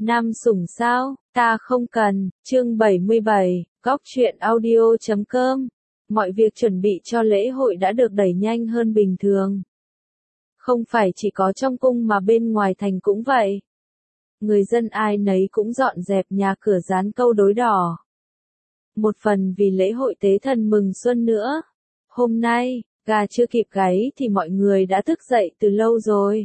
Nam sủng sao, ta không cần, chương 77, góc truyện audio.com. Mọi việc chuẩn bị cho lễ hội đã được đẩy nhanh hơn bình thường. Không phải chỉ có trong cung mà bên ngoài thành cũng vậy. Người dân ai nấy cũng dọn dẹp nhà cửa dán câu đối đỏ. Một phần vì lễ hội tế thần mừng xuân nữa. Hôm nay, gà chưa kịp gáy thì mọi người đã thức dậy từ lâu rồi.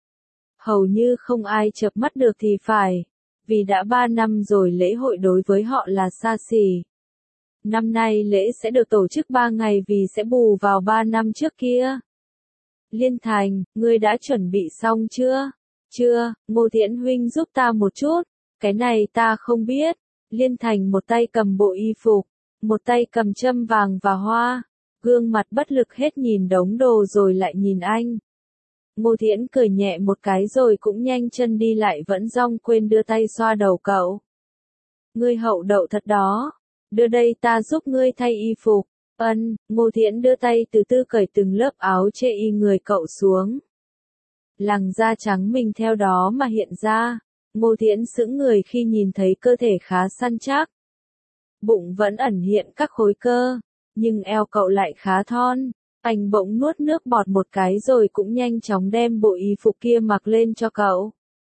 Hầu như không ai chợp mắt được thì phải, vì đã 3 năm rồi lễ hội đối với họ là xa xỉ. Năm nay lễ sẽ được tổ chức 3 ngày vì sẽ bù vào 3 năm trước kia. Liên Thành, ngươi đã chuẩn bị xong chưa? Chưa, Ngô Thiện huynh giúp ta một chút, cái này ta không biết. Liên Thành một tay cầm bộ y phục, một tay cầm châm vàng và hoa, gương mặt bất lực hết nhìn đống đồ rồi lại nhìn anh. Ngô Thiễn cười nhẹ một cái rồi cũng nhanh chân đi lại vẫn rong quên đưa tay xoa đầu cậu. Ngươi hậu đậu thật đó, đưa đây ta giúp ngươi thay y phục. Ngô Thiễn đưa tay từ từ cởi từng lớp áo chê y người cậu xuống. Làn da trắng mình theo đó mà hiện ra, Ngô Thiễn sững người khi nhìn thấy cơ thể khá săn chắc. Bụng vẫn ẩn hiện các khối cơ, nhưng eo cậu lại khá thon. Anh bỗng nuốt nước bọt một cái rồi cũng nhanh chóng đem bộ y phục kia mặc lên cho cậu.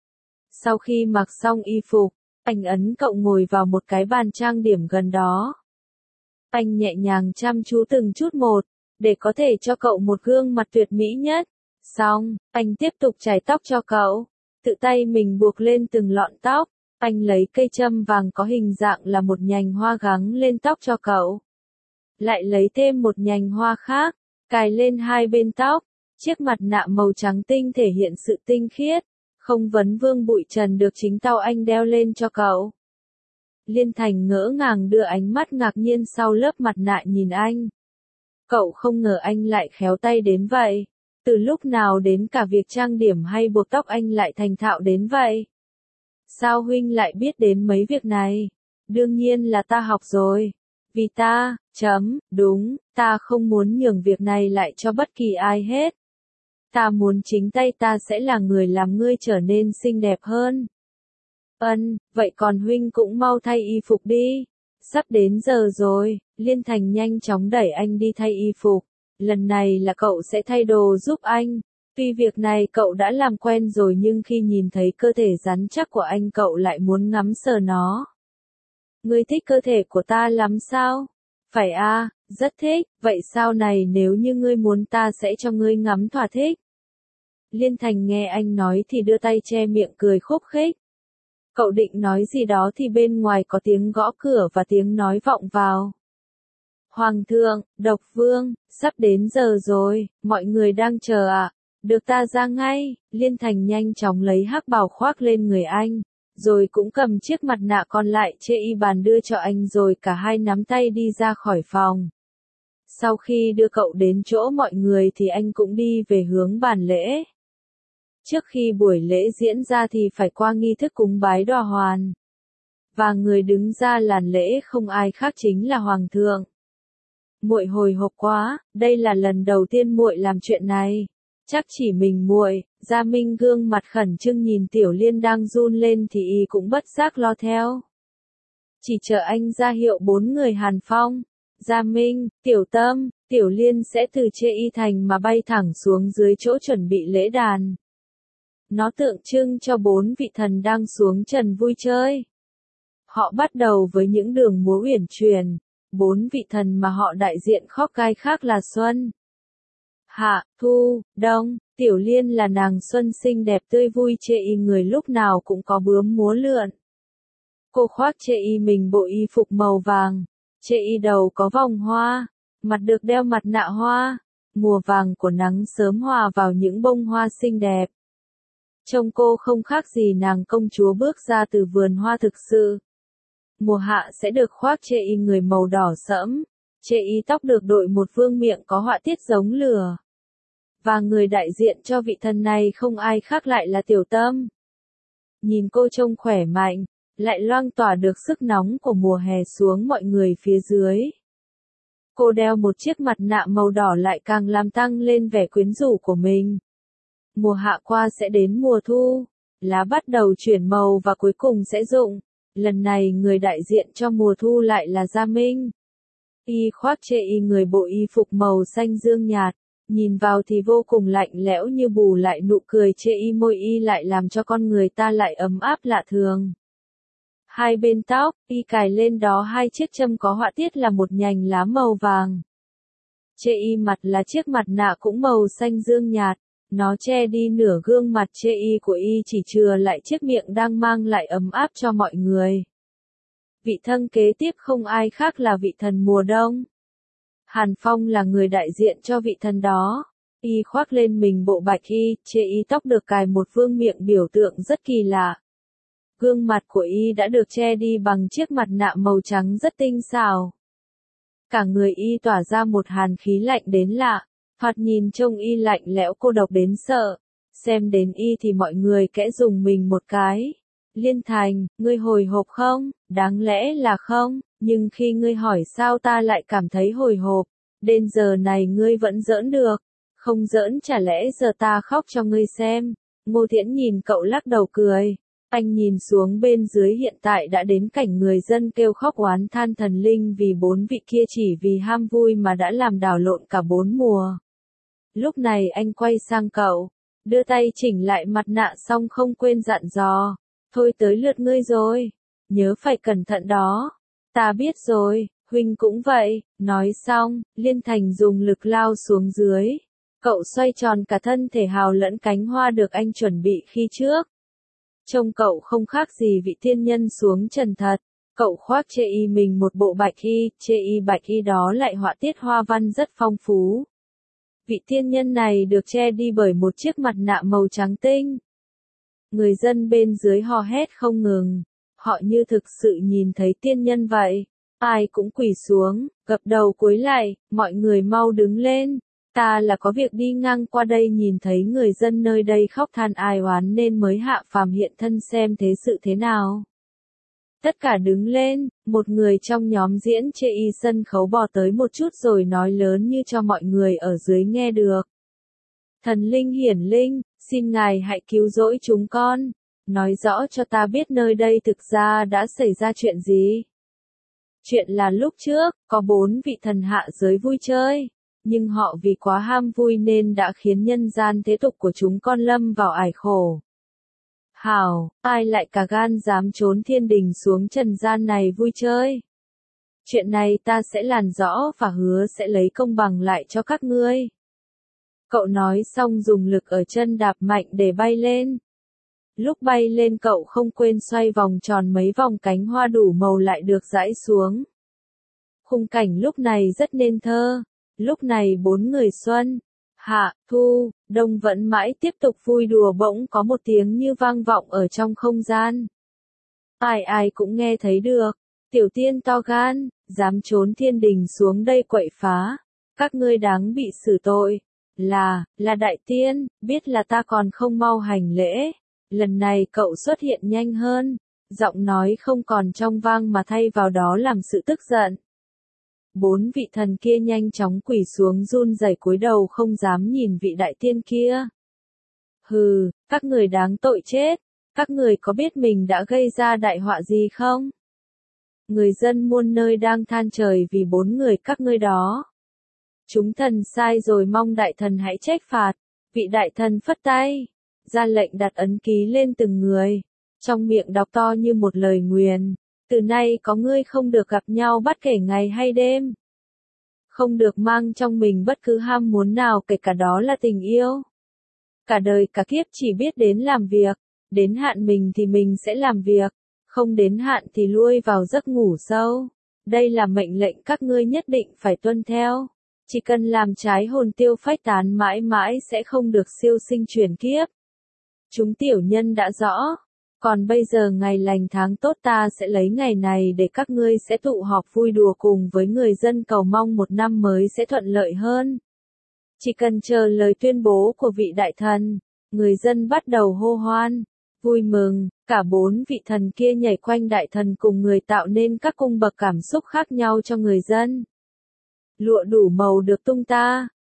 Sau khi mặc xong y phục, anh ấn cậu ngồi vào một cái bàn trang điểm gần đó. Anh nhẹ nhàng chăm chú từng chút một, để có thể cho cậu một gương mặt tuyệt mỹ nhất. Xong, anh tiếp tục chải tóc cho cậu, tự tay mình buộc lên từng lọn tóc. Anh lấy cây châm vàng có hình dạng là một nhành hoa gắn lên tóc cho cậu. Lại lấy thêm một nhành hoa khác, cài lên hai bên tóc. Chiếc mặt nạ màu trắng tinh thể hiện sự tinh khiết, không vấn vương bụi trần được chính tay anh đeo lên cho cậu. Liên Thành ngỡ ngàng đưa ánh mắt ngạc nhiên sau lớp mặt nạ nhìn anh. Cậu không ngờ anh lại khéo tay đến vậy. Từ lúc nào đến cả việc trang điểm hay buộc tóc anh lại thành thạo đến vậy? Sao huynh lại biết đến mấy việc này? Đương nhiên là ta học rồi. Vì ta, đúng, ta không muốn nhường việc này lại cho bất kỳ ai hết. Ta muốn chính tay ta sẽ là người làm ngươi trở nên xinh đẹp hơn. Vậy còn huynh cũng mau thay y phục đi. Sắp đến giờ rồi, Liên Thành nhanh chóng đẩy anh đi thay y phục. Lần này là cậu sẽ thay đồ giúp anh. Tuy việc này cậu đã làm quen rồi nhưng khi nhìn thấy cơ thể rắn chắc của anh cậu lại muốn ngắm sờ nó. Ngươi thích cơ thể của ta lắm sao? Phải à, rất thích, vậy sau này nếu như ngươi muốn ta sẽ cho ngươi ngắm thỏa thích. Liên Thành nghe anh nói thì đưa tay che miệng cười khúc khích. Cậu định nói gì đó thì bên ngoài có tiếng gõ cửa và tiếng nói vọng vào. Hoàng thượng, Độc Vương, sắp đến giờ rồi, mọi người đang chờ ạ. Được ta ra ngay. Liên Thành nhanh chóng lấy hắc bào khoác lên người anh, rồi cũng cầm chiếc mặt nạ còn lại chê y bàn đưa cho anh rồi cả hai nắm tay đi ra khỏi phòng. Sau khi đưa cậu đến chỗ mọi người thì anh cũng đi về hướng bàn lễ. Trước khi buổi lễ diễn ra thì phải qua nghi thức cúng bái đòa hoàn. Và người đứng ra làn lễ không ai khác chính là Hoàng thượng. Muội hồi hộp quá, đây là lần đầu tiên muội làm chuyện này. Chắc chỉ mình muội. Gia Minh gương mặt khẩn trương nhìn Tiểu Liên đang run lên thì y cũng bất giác lo theo. Chỉ chờ anh ra hiệu 4 người Hàn Phong, Gia Minh, Tiểu Tâm, Tiểu Liên sẽ từ Chê Y Thành mà bay thẳng xuống dưới chỗ chuẩn bị lễ đàn. Nó tượng trưng cho 4 vị thần đang xuống trần vui chơi. Họ bắt đầu với những đường múa uyển chuyển. 4 vị thần mà họ đại diện khóc gai khác là Xuân, Hạ, Thu, Đông. Tiểu Liên là nàng xuân xinh đẹp tươi vui chê y người lúc nào cũng có bướm múa lượn. Cô khoác chê y mình bộ y phục màu vàng, chê y đầu có vòng hoa, mặt được đeo mặt nạ hoa, mùa vàng của nắng sớm hòa vào những bông hoa xinh đẹp. Trông cô không khác gì nàng công chúa bước ra từ vườn hoa thực sự. Mùa hạ sẽ được khoác chê y người màu đỏ sẫm, chê y tóc được đội một vương miệng có họa tiết giống lửa. Và người đại diện cho vị thần này không ai khác lại là Tiểu Tâm. Nhìn cô trông khỏe mạnh, lại loang tỏa được sức nóng của mùa hè xuống mọi người phía dưới. Cô đeo một chiếc mặt nạ màu đỏ lại càng làm tăng lên vẻ quyến rũ của mình. Mùa hạ qua sẽ đến mùa thu, lá bắt đầu chuyển màu và cuối cùng sẽ rụng. Lần này người đại diện cho mùa thu lại là Gia Minh. Y khoác người bộ y phục màu xanh dương nhạt, nhìn vào thì vô cùng lạnh lẽo như bù lại nụ cười môi y lại làm cho con người ta lại ấm áp lạ thường. Hai bên tóc, y cài lên đó hai chiếc châm có họa tiết là một nhành lá màu vàng. Mặt là chiếc mặt nạ cũng màu xanh dương nhạt, nó che đi nửa gương mặt của y chỉ chừa lại chiếc miệng đang mang lại ấm áp cho mọi người. Vị thân kế tiếp không ai khác là vị thần mùa đông. Hàn Phong là người đại diện cho vị thần đó. Y khoác lên mình bộ bạch y, tóc được cài một vương miệng biểu tượng rất kỳ lạ. Gương mặt của y đã được che đi bằng chiếc mặt nạ màu trắng rất tinh xảo. Cả người y tỏa ra một hàn khí lạnh đến lạ, thoạt nhìn trông y lạnh lẽo cô độc đến sợ. Xem đến y thì mọi người kẽ dùng mình một cái. Liên Thành, ngươi hồi hộp không? Đáng lẽ là không, nhưng khi ngươi hỏi sao ta lại cảm thấy hồi hộp. Đến giờ này ngươi vẫn giỡn được. Không giỡn chả lẽ giờ ta khóc cho ngươi xem. Ngô Thiễn nhìn cậu lắc đầu cười. Anh nhìn xuống bên dưới hiện tại đã đến cảnh người dân kêu khóc oán than thần linh vì bốn vị kia chỉ vì ham vui mà đã làm đảo lộn cả bốn mùa. Lúc này anh quay sang cậu, đưa tay chỉnh lại mặt nạ xong không quên dặn dò. Thôi tới lượt ngươi rồi, nhớ phải cẩn thận đó. Ta biết rồi, huynh cũng vậy. Nói xong, Liên Thành dùng lực lao xuống dưới. Cậu xoay tròn cả thân thể hào lẫn cánh hoa được anh chuẩn bị khi trước. Trông cậu không khác gì vị thiên nhân xuống trần thật. Cậu khoác mình một bộ bạch y, bạch y đó lại họa tiết hoa văn rất phong phú. Vị thiên nhân này được che đi bởi một chiếc mặt nạ màu trắng tinh. Người dân bên dưới hò hét không ngừng. Họ như thực sự nhìn thấy tiên nhân vậy. Ai cũng quỳ xuống, gập đầu cúi lạy, mọi người mau đứng lên. Ta là có việc đi ngang qua đây nhìn thấy người dân nơi đây khóc than ai oán nên mới hạ phàm hiện thân xem thế sự thế nào. Tất cả đứng lên, một người trong nhóm diễn sân khấu bò tới một chút rồi nói lớn như cho mọi người ở dưới nghe được. Thần linh hiển linh, xin ngài hãy cứu rỗi chúng con. Nói rõ cho ta biết nơi đây thực ra đã xảy ra chuyện gì. Chuyện là lúc trước, có 4 vị thần hạ giới vui chơi. Nhưng họ vì quá ham vui nên đã khiến nhân gian thế tục của chúng con lâm vào ải khổ. Hảo, ai lại cả gan dám trốn thiên đình xuống trần gian này vui chơi. Chuyện này ta sẽ làm rõ và hứa sẽ lấy công bằng lại cho các ngươi. Cậu nói xong dùng lực ở chân đạp mạnh để bay lên. Lúc bay lên cậu không quên xoay vòng tròn mấy vòng cánh hoa đủ màu lại được rải xuống. Khung cảnh lúc này rất nên thơ. Lúc này 4 người xuân, hạ, thu, đông vẫn mãi tiếp tục vui đùa bỗng có một tiếng như vang vọng ở trong không gian. Ai ai cũng nghe thấy được. Tiểu tiên to gan, dám trốn thiên đình xuống đây quậy phá. Các ngươi đáng bị xử tội. Là đại tiên, biết là ta còn không mau hành lễ. Lần này cậu xuất hiện nhanh hơn. Giọng nói không còn trong vang mà thay vào đó làm sự tức giận. 4 vị thần kia nhanh chóng quỳ xuống run rẩy cúi đầu không dám nhìn vị đại tiên kia. Hừ, các người đáng tội chết. Các người có biết mình đã gây ra đại họa gì không? Người dân muôn nơi đang than trời vì 4 người các ngươi đó. Chúng thần sai rồi mong đại thần hãy trách phạt. Vị đại thần phất tay, ra lệnh đặt ấn ký lên từng người. Trong miệng đọc to như một lời nguyền. Từ nay có ngươi không được gặp nhau bất kể ngày hay đêm. Không được mang trong mình bất cứ ham muốn nào kể cả đó là tình yêu. Cả đời cả kiếp chỉ biết đến làm việc. Đến hạn mình thì mình sẽ làm việc. Không đến hạn thì lui vào giấc ngủ sâu. Đây là mệnh lệnh các ngươi nhất định phải tuân theo. Chỉ cần làm trái hồn tiêu phách tán mãi mãi sẽ không được siêu sinh chuyển kiếp. Chúng tiểu nhân đã rõ. Còn bây giờ ngày lành tháng tốt ta sẽ lấy ngày này để các ngươi sẽ tụ họp vui đùa cùng với người dân cầu mong một năm mới sẽ thuận lợi hơn. Chỉ cần chờ lời tuyên bố của vị đại thần, người dân bắt đầu hô hoan, vui mừng, cả 4 vị thần kia nhảy quanh đại thần cùng người tạo nên các cung bậc cảm xúc khác nhau cho người dân. Lụa đủ màu được tung ta,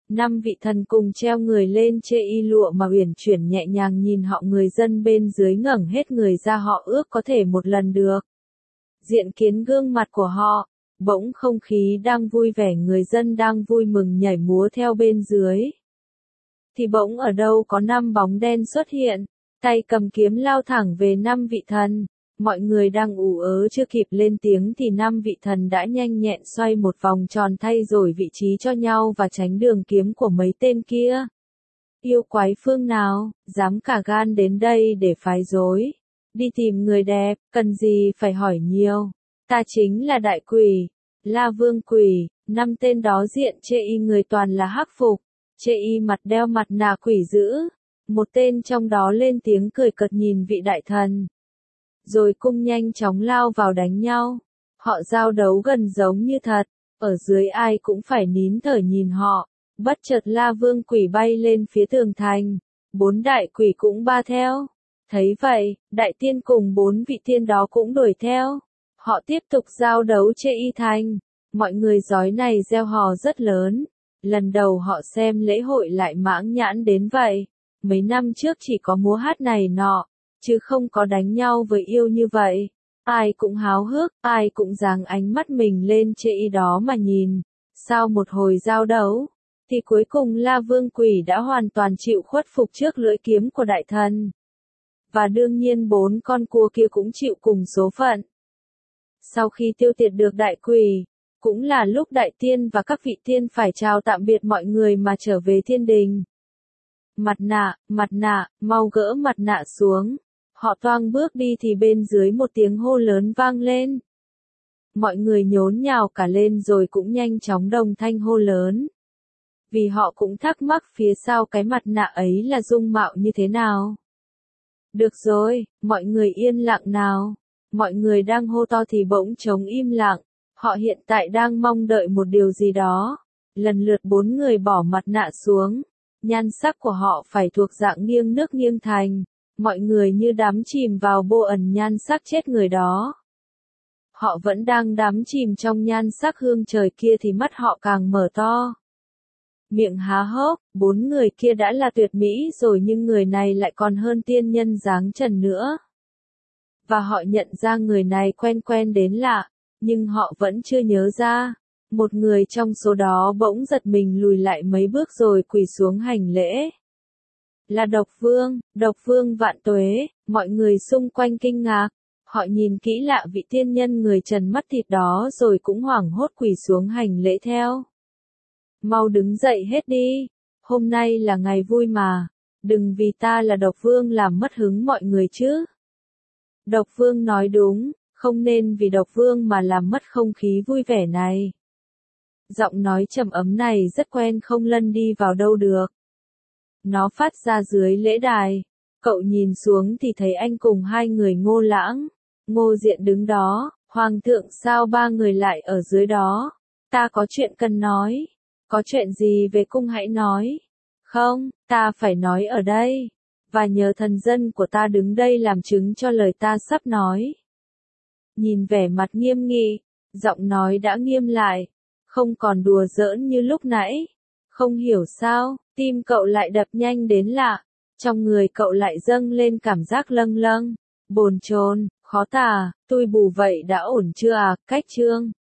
5 vị thần cùng treo người lên chê y lụa mà uyển chuyển nhẹ nhàng nhìn họ, người dân bên dưới ngẩng hết người ra, họ ước có thể một lần được diện kiến gương mặt của họ. Bỗng không khí đang vui vẻ, người dân đang vui mừng nhảy múa theo bên dưới. Thì bỗng ở đâu có 5 bóng đen xuất hiện, tay cầm kiếm lao thẳng về 5 vị thần. Mọi người đang ù ớ chưa kịp lên tiếng thì 5 vị thần đã nhanh nhẹn xoay một vòng tròn thay đổi vị trí cho nhau và tránh đường kiếm của mấy tên kia. Yêu quái phương nào, dám cả gan đến đây để phái rối. Đi tìm người đẹp, cần gì phải hỏi nhiều. Ta chính là đại quỷ, La Vương Quỷ. 5 tên đó diện chê y người toàn là hắc phục, chê y mặt đeo mặt nạ quỷ dữ. Một tên trong đó lên tiếng cười cợt nhìn vị đại thần, rồi cung nhanh chóng lao vào đánh nhau. Họ giao đấu gần giống như thật, ở dưới ai cũng phải nín thở nhìn họ. Bất chợt La Vương Quỷ bay lên phía tường thành, 4 đại quỷ cũng ba theo. Thấy vậy, đại tiên cùng 4 vị tiên đó cũng đuổi theo. Họ tiếp tục giao đấu chê y thành. Mọi người giói này reo hò rất lớn. Lần đầu họ xem lễ hội lại mãng nhãn đến vậy. Mấy năm trước chỉ có múa hát này nọ, chứ không có đánh nhau với yêu như vậy. Ai cũng háo hức, ai cũng giáng ánh mắt mình lên chê y đó mà nhìn. Sau một hồi giao đấu, thì cuối cùng La Vương Quỷ đã hoàn toàn chịu khuất phục trước lưỡi kiếm của đại thần. Và đương nhiên 4 con cua kia cũng chịu cùng số phận. Sau khi tiêu diệt được đại quỷ, cũng là lúc đại tiên và các vị tiên phải chào tạm biệt mọi người mà trở về thiên đình. Mặt nạ, mau gỡ mặt nạ xuống. Họ toang bước đi thì bên dưới một tiếng hô lớn vang lên. Mọi người nhốn nhào cả lên rồi cũng nhanh chóng đồng thanh hô lớn. Vì họ cũng thắc mắc phía sau cái mặt nạ ấy là dung mạo như thế nào. Được rồi, mọi người yên lặng nào. Mọi người đang hô to thì bỗng trống im lặng. Họ hiện tại đang mong đợi một điều gì đó. Lần lượt 4 người bỏ mặt nạ xuống. Nhan sắc của họ phải thuộc dạng nghiêng nước nghiêng thành. Mọi người như đắm chìm vào bộ ẩn nhan sắc chết người đó. Họ vẫn đang đắm chìm trong nhan sắc hương trời kia thì mắt họ càng mở to. Miệng há hốc, 4 người kia đã là tuyệt mỹ rồi nhưng người này lại còn hơn tiên nhân dáng trần nữa. Và họ nhận ra người này quen quen đến lạ, nhưng họ vẫn chưa nhớ ra. Một người trong số đó bỗng giật mình lùi lại mấy bước rồi quỳ xuống hành lễ. Là Độc Vương vạn tuế. Mọi người xung quanh kinh ngạc. Họ nhìn kỹ lạ vị tiên nhân người trần mắt thịt đó rồi cũng hoảng hốt quỳ xuống hành lễ theo. Mau đứng dậy hết đi. Hôm nay là ngày vui mà. Đừng vì ta là Độc Vương làm mất hứng mọi người chứ. Độc Vương nói đúng, không nên vì Độc Vương mà làm mất không khí vui vẻ này. Giọng nói trầm ấm này rất quen, không lân đi vào đâu được. Nó phát ra dưới lễ đài. Cậu nhìn xuống thì thấy anh cùng 2 người Ngô Lãng, Ngô Diện đứng đó. Hoàng thượng, sao 3 người lại ở dưới đó? Ta có chuyện cần nói. Có chuyện gì về cung hãy nói. Không, ta phải nói ở đây. Và nhờ thần dân của ta đứng đây làm chứng cho lời ta sắp nói. Nhìn vẻ mặt nghiêm nghị, giọng nói đã nghiêm lại. Không còn đùa giỡn như lúc nãy. Không hiểu sao, tim cậu lại đập nhanh đến lạ. Trong người cậu lại dâng lên cảm giác lâng lâng, bồn chồn, khó tả. Tui bù vậy đã ổn chưa à? Cách chương